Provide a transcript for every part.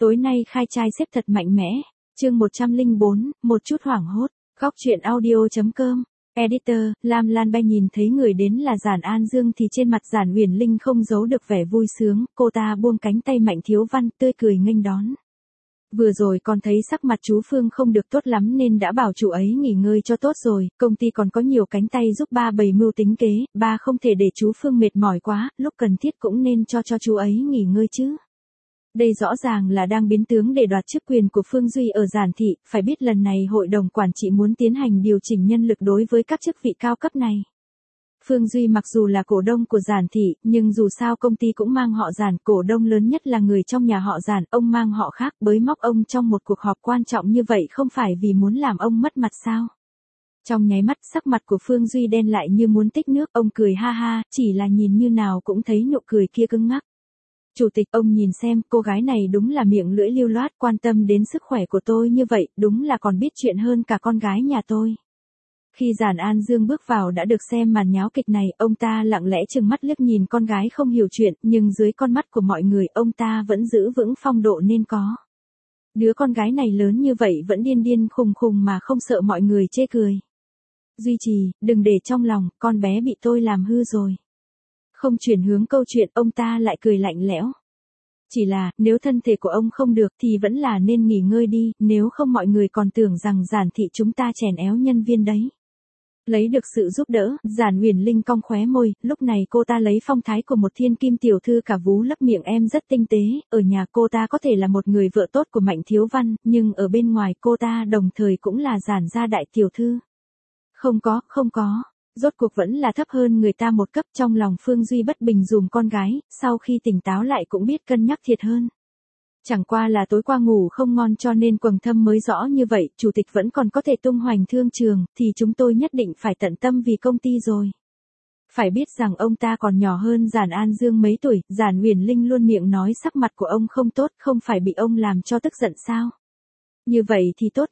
Tối nay khai trai xếp thật mạnh mẽ. Chương 104, một chút hoảng hốt. Góc truyện audio.com. Editor, Lam Lan Bay nhìn thấy người đến là Giản An Dương thì trên mặt Giản Uyển Linh không giấu được vẻ vui sướng, cô ta buông cánh tay Mạnh Thiếu Văn tươi cười nghênh đón. Vừa rồi con thấy sắc mặt chú Phương không được tốt lắm nên đã bảo chú ấy nghỉ ngơi cho tốt rồi, công ty còn có nhiều cánh tay giúp ba bày mưu tính kế, ba không thể để chú Phương mệt mỏi quá, lúc cần thiết cũng nên cho chú ấy nghỉ ngơi chứ. Đây rõ ràng là đang biến tướng để đoạt chức quyền của Phương Duy ở Giản thị, phải biết lần này hội đồng quản trị muốn tiến hành điều chỉnh nhân lực đối với các chức vị cao cấp này. Phương Duy mặc dù là cổ đông của Giản thị, nhưng dù sao công ty cũng mang họ Giản, cổ đông lớn nhất là người trong nhà họ Giản, ông mang họ khác, bới móc ông trong một cuộc họp quan trọng như vậy không phải vì muốn làm ông mất mặt sao? Trong nháy mắt sắc mặt của Phương Duy đen lại như muốn tích nước, ông cười ha ha, chỉ là nhìn như nào cũng thấy nụ cười kia cứng ngắc. Chủ tịch, ông nhìn xem, cô gái này đúng là miệng lưỡi lưu loát, quan tâm đến sức khỏe của tôi như vậy, đúng là còn biết chuyện hơn cả con gái nhà tôi. Khi Giản An Dương bước vào đã được xem màn nháo kịch này, ông ta lặng lẽ trừng mắt liếc nhìn con gái không hiểu chuyện, nhưng dưới con mắt của mọi người, ông ta vẫn giữ vững phong độ nên có. Đứa con gái này lớn như vậy vẫn điên điên khùng khùng mà không sợ mọi người chê cười. Duy Trì, đừng để trong lòng, con bé bị tôi làm hư rồi. Không chuyển hướng câu chuyện, ông ta lại cười lạnh lẽo. Chỉ là, nếu thân thể của ông không được thì vẫn là nên nghỉ ngơi đi, nếu không mọi người còn tưởng rằng Giản thị chúng ta chèn éo nhân viên đấy. Lấy được sự giúp đỡ, Giản Uyển Linh cong khóe môi, lúc này cô ta lấy phong thái của một thiên kim tiểu thư cả vú lấp miệng em rất tinh tế, ở nhà cô ta có thể là một người vợ tốt của Mạnh Thiếu Văn, nhưng ở bên ngoài cô ta đồng thời cũng là Giản gia đại tiểu thư. Không có. Rốt cuộc vẫn là thấp hơn người ta một cấp, trong lòng Phương Duy bất bình dùm con gái, sau khi tỉnh táo lại cũng biết cân nhắc thiệt hơn. Chẳng qua là tối qua ngủ không ngon cho nên quầng thâm mới rõ như vậy, chủ tịch vẫn còn có thể tung hoành thương trường, thì chúng tôi nhất định phải tận tâm vì công ty rồi. Phải biết rằng ông ta còn nhỏ hơn Giản An Dương mấy tuổi, Giản Uyển Linh luôn miệng nói sắc mặt của ông không tốt, không phải bị ông làm cho tức giận sao? Như vậy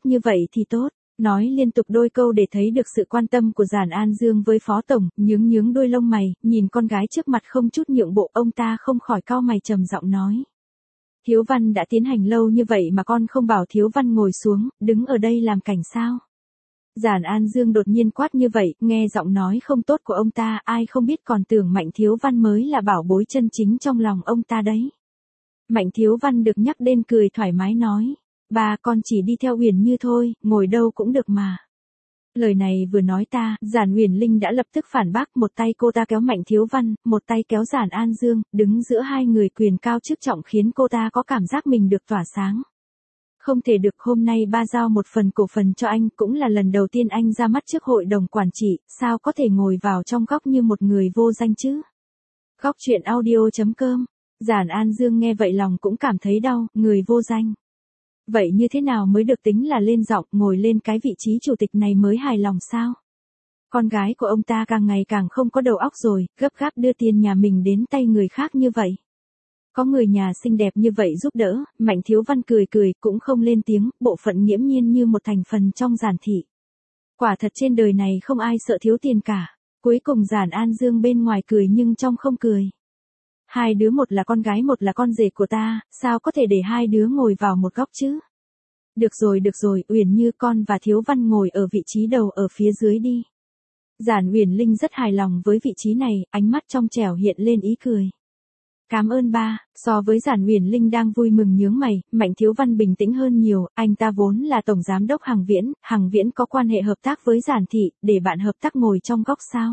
thì tốt. Nói liên tục đôi câu để thấy được sự quan tâm của Giản An Dương với phó tổng, nhướng đôi lông mày, nhìn con gái trước mặt không chút nhượng bộ, ông ta không khỏi cau mày trầm giọng nói. Thiếu Văn đã tiến hành lâu như vậy mà con không bảo Thiếu Văn ngồi xuống, đứng ở đây làm cảnh sao? Giản An Dương đột nhiên quát như vậy, nghe giọng nói không tốt của ông ta, ai không biết còn tưởng Mạnh Thiếu Văn mới là bảo bối chân chính trong lòng ông ta đấy. Mạnh Thiếu Văn được nhắc đến cười thoải mái nói. Ba, con chỉ đi theo Uyển Như thôi, ngồi đâu cũng được mà. Lời này vừa nói ta, Giản Uyển Linh đã lập tức phản bác, một tay cô ta kéo Mạnh Thiếu Văn, một tay kéo Giản An Dương, đứng giữa hai người quyền cao chức trọng khiến cô ta có cảm giác mình được tỏa sáng. Không thể được, hôm nay ba giao một phần cổ phần cho anh, cũng là lần đầu tiên anh ra mắt trước hội đồng quản trị, sao có thể ngồi vào trong góc như một người vô danh chứ? Góc truyện audio.com. Giản An Dương nghe vậy lòng cũng cảm thấy đau, người vô danh. Vậy như thế nào mới được tính là lên giọng, ngồi lên cái vị trí chủ tịch này mới hài lòng sao? Con gái của ông ta càng ngày càng không có đầu óc rồi, gấp gáp đưa tiền nhà mình đến tay người khác như vậy. Có người nhà xinh đẹp như vậy giúp đỡ, Mạnh Thiếu Văn cười cũng không lên tiếng, bộ phận nghiễm nhiên như một thành phần trong Giản thị. Quả thật trên đời này không ai sợ thiếu tiền cả. Cuối cùng Giản An Dương bên ngoài cười nhưng trong không cười. Hai đứa, một là con gái một là con rể của ta, sao có thể để hai đứa ngồi vào một góc chứ? Được rồi, Uyển Như, con và Thiếu Văn ngồi ở vị trí đầu ở phía dưới đi. Giản Uyển Linh rất hài lòng với vị trí này, ánh mắt trong trẻo hiện lên ý cười. Cảm ơn ba. So với Giản Uyển Linh đang vui mừng nhướng mày, Mạnh Thiếu Văn bình tĩnh hơn nhiều, anh ta vốn là tổng giám đốc Hằng Viễn có quan hệ hợp tác với Giản thị, để bạn hợp tác ngồi trong góc sao?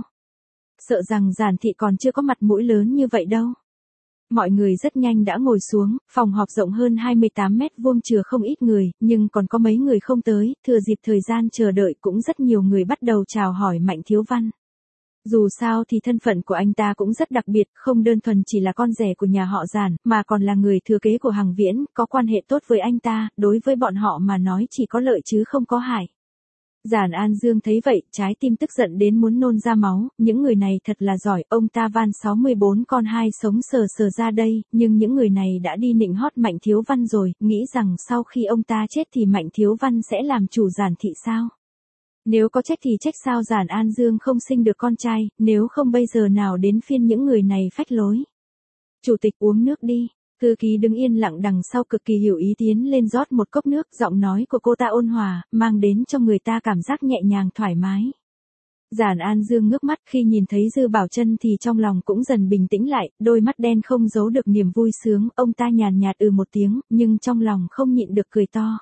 Sợ rằng Giản thị còn chưa có mặt mũi lớn như vậy đâu. Mọi người rất nhanh đã ngồi xuống, phòng họp rộng hơn 28 mét vuông chứa không ít người, nhưng còn có mấy người không tới, thừa dịp thời gian chờ đợi cũng rất nhiều người bắt đầu chào hỏi Mạnh Thiếu Văn. Dù sao thì thân phận của anh ta cũng rất đặc biệt, không đơn thuần chỉ là con rể của nhà họ Giản, mà còn là người thừa kế của Hằng Viễn, có quan hệ tốt với anh ta, đối với bọn họ mà nói chỉ có lợi chứ không có hại. Giản An Dương thấy vậy, trái tim tức giận đến muốn nôn ra máu, những người này thật là giỏi, ông ta van 64 con hai sống sờ sờ ra đây, nhưng những người này đã đi nịnh hót Mạnh Thiếu Văn rồi, nghĩ rằng sau khi ông ta chết thì Mạnh Thiếu Văn sẽ làm chủ Giản thị sao? Nếu có trách thì trách sao Giản An Dương không sinh được con trai, nếu không bây giờ nào đến phiên những người này phách lối. Chủ tịch uống nước đi. Thư ký đứng yên lặng đằng sau cực kỳ hiểu ý tiến lên rót một cốc nước, giọng nói của cô ta ôn hòa, mang đến cho người ta cảm giác nhẹ nhàng thoải mái. Giản An Dương ngước mắt khi nhìn thấy Dư Bảo Trân thì trong lòng cũng dần bình tĩnh lại, đôi mắt đen không giấu được niềm vui sướng, ông ta nhàn nhạt một tiếng, nhưng trong lòng không nhịn được cười to.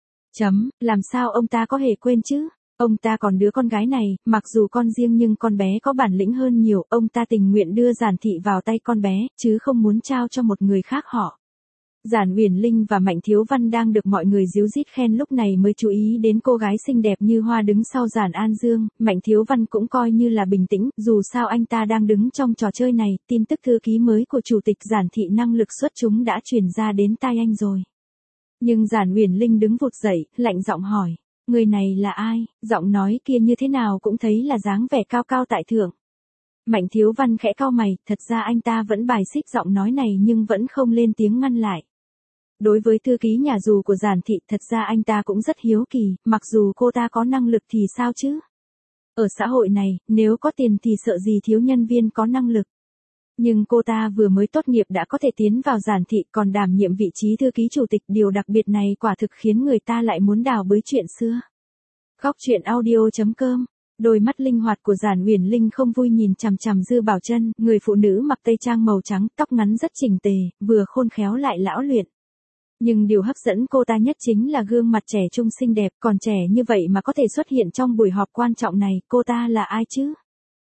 Làm sao ông ta có hề quên chứ? Ông ta còn đứa con gái này, mặc dù con riêng nhưng con bé có bản lĩnh hơn nhiều, ông ta tình nguyện đưa Giản Thị vào tay con bé, chứ không muốn trao cho một người khác họ. Giản Uyển Linh và Mạnh Thiếu Văn đang được mọi người ríu rít khen lúc này mới chú ý đến cô gái xinh đẹp như hoa đứng sau Giản An Dương, Mạnh Thiếu Văn cũng coi như là bình tĩnh, dù sao anh ta đang đứng trong trò chơi này, tin tức thư ký mới của chủ tịch Giản Thị năng lực xuất chúng đã truyền ra đến tai anh rồi. Nhưng Giản Uyển Linh đứng vụt dậy, lạnh giọng hỏi, người này là ai, giọng nói kia như thế nào cũng thấy là dáng vẻ cao cao tại thượng. Mạnh Thiếu Văn khẽ cau mày, thật ra anh ta vẫn bài xích giọng nói này nhưng vẫn không lên tiếng ngăn lại. Đối với thư ký nhà dù của Giản Thị, thật ra anh ta cũng rất hiếu kỳ, mặc dù cô ta có năng lực thì sao chứ? Ở xã hội này, nếu có tiền thì sợ gì thiếu nhân viên có năng lực. Nhưng cô ta vừa mới tốt nghiệp đã có thể tiến vào Giản Thị còn đảm nhiệm vị trí thư ký chủ tịch, điều đặc biệt này quả thực khiến người ta lại muốn đào bới chuyện xưa. Góc truyện audio.com. Đôi mắt linh hoạt của Giản Uyển Linh không vui nhìn chằm chằm Dư Bảo Trân, người phụ nữ mặc tây trang màu trắng, tóc ngắn rất chỉnh tề, vừa khôn khéo lại lão luyện. Nhưng điều hấp dẫn cô ta nhất chính là gương mặt trẻ trung xinh đẹp, còn trẻ như vậy mà có thể xuất hiện trong buổi họp quan trọng này, cô ta là ai chứ?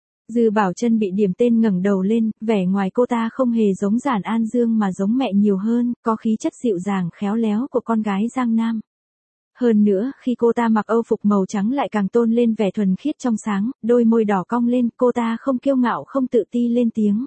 Dư Bảo Trân bị điểm tên ngẩng đầu lên, vẻ ngoài cô ta không hề giống Giản An Dương mà giống mẹ nhiều hơn, có khí chất dịu dàng khéo léo của con gái Giang Nam. Hơn nữa, khi cô ta mặc âu phục màu trắng lại càng tôn lên vẻ thuần khiết trong sáng, đôi môi đỏ cong lên, cô ta không kiêu ngạo không tự ti lên tiếng.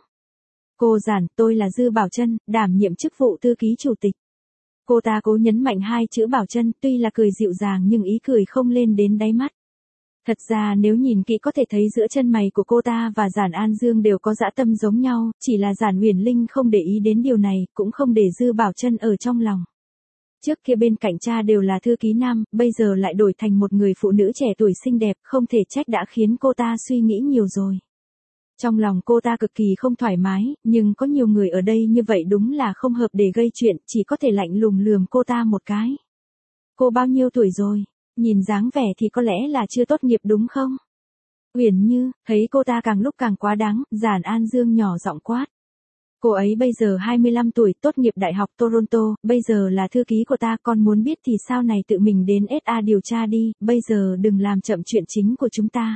Cô Giản, tôi là Dư Bảo Trân, đảm nhiệm chức vụ thư ký chủ tịch. Cô ta cố nhấn mạnh hai chữ Bảo Trân, tuy là cười dịu dàng nhưng ý cười không lên đến đáy mắt. Thật ra nếu nhìn kỹ có thể thấy giữa chân mày của cô ta và Giản An Dương đều có dã tâm giống nhau, chỉ là Giản Uyển Linh không để ý đến điều này, cũng không để Dư Bảo Trân ở trong lòng. Trước kia bên cạnh cha đều là thư ký nam, bây giờ lại đổi thành một người phụ nữ trẻ tuổi xinh đẹp, không thể trách đã khiến cô ta suy nghĩ nhiều rồi. Trong lòng cô ta cực kỳ không thoải mái, nhưng có nhiều người ở đây như vậy đúng là không hợp để gây chuyện, chỉ có thể lạnh lùng lườm cô ta một cái. Cô bao nhiêu tuổi rồi? Nhìn dáng vẻ thì có lẽ là chưa tốt nghiệp đúng không? Uyển Như, thấy cô ta càng lúc càng quá đáng, Giản An Dương nhỏ giọng quát. Cô ấy bây giờ 25 tuổi, tốt nghiệp Đại học Toronto, bây giờ là thư ký của ta, con muốn biết thì sau này tự mình đến SA điều tra đi, bây giờ đừng làm chậm chuyện chính của chúng ta.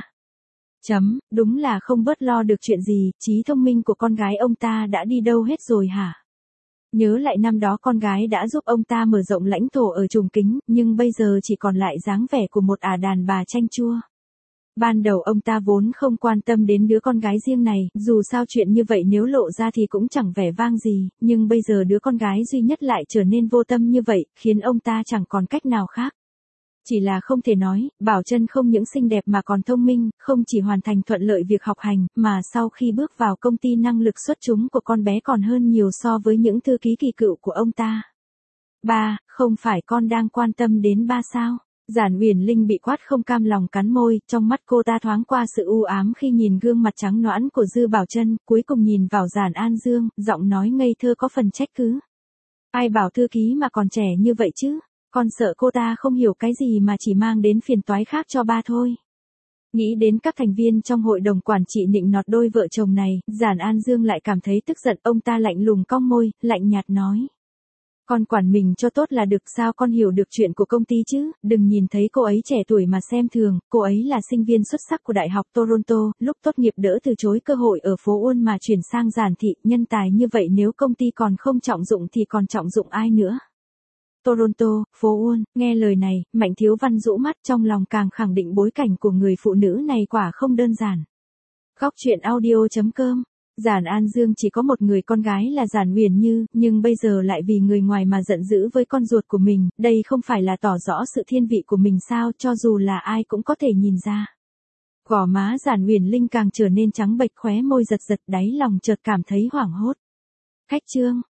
Đúng là không bớt lo được chuyện gì, trí thông minh của con gái ông ta đã đi đâu hết rồi hả? Nhớ lại năm đó con gái đã giúp ông ta mở rộng lãnh thổ ở Trùng Kính, nhưng bây giờ chỉ còn lại dáng vẻ của một đàn bà chanh chua. Ban đầu ông ta vốn không quan tâm đến đứa con gái riêng này, dù sao chuyện như vậy nếu lộ ra thì cũng chẳng vẻ vang gì, nhưng bây giờ đứa con gái duy nhất lại trở nên vô tâm như vậy, khiến ông ta chẳng còn cách nào khác. Chỉ là không thể nói, Bảo Trân không những xinh đẹp mà còn thông minh, không chỉ hoàn thành thuận lợi việc học hành, mà sau khi bước vào công ty năng lực xuất chúng của con bé còn hơn nhiều so với những thư ký kỳ cựu của ông ta. Ba, không phải con đang quan tâm đến ba sao? Giản Uyển Linh bị quát không cam lòng cắn môi, trong mắt cô ta thoáng qua sự u ám khi nhìn gương mặt trắng nõn của Dư Bảo Trân, cuối cùng nhìn vào Giản An Dương, giọng nói ngây thơ có phần trách cứ. Ai bảo thư ký mà còn trẻ như vậy chứ? Con sợ cô ta không hiểu cái gì mà chỉ mang đến phiền toái khác cho ba thôi. Nghĩ đến các thành viên trong hội đồng quản trị nịnh nọt đôi vợ chồng này, Giản An Dương lại cảm thấy tức giận, ông ta lạnh lùng cong môi, lạnh nhạt nói. Con quản mình cho tốt là được, sao con hiểu được chuyện của công ty chứ, đừng nhìn thấy cô ấy trẻ tuổi mà xem thường, cô ấy là sinh viên xuất sắc của Đại học Toronto, lúc tốt nghiệp đỡ từ chối cơ hội ở phố Uôn mà chuyển sang Giản Thị, nhân tài như vậy nếu công ty còn không trọng dụng thì còn trọng dụng ai nữa. Toronto, phố Uôn, nghe lời này, Mạnh Thiếu Văn rũ mắt, trong lòng càng khẳng định bối cảnh của người phụ nữ này quả không đơn giản. Góc truyện audio.com. Giản An Dương chỉ có một người con gái là Giản Uyển Như, nhưng bây giờ lại vì người ngoài mà giận dữ với con ruột của mình, đây không phải là tỏ rõ sự thiên vị của mình sao, cho dù là ai cũng có thể nhìn ra. Gò má Giản Uyển Linh càng trở nên trắng bệch, khóe môi giật giật, đáy lòng chợt cảm thấy hoảng hốt. Khách trương,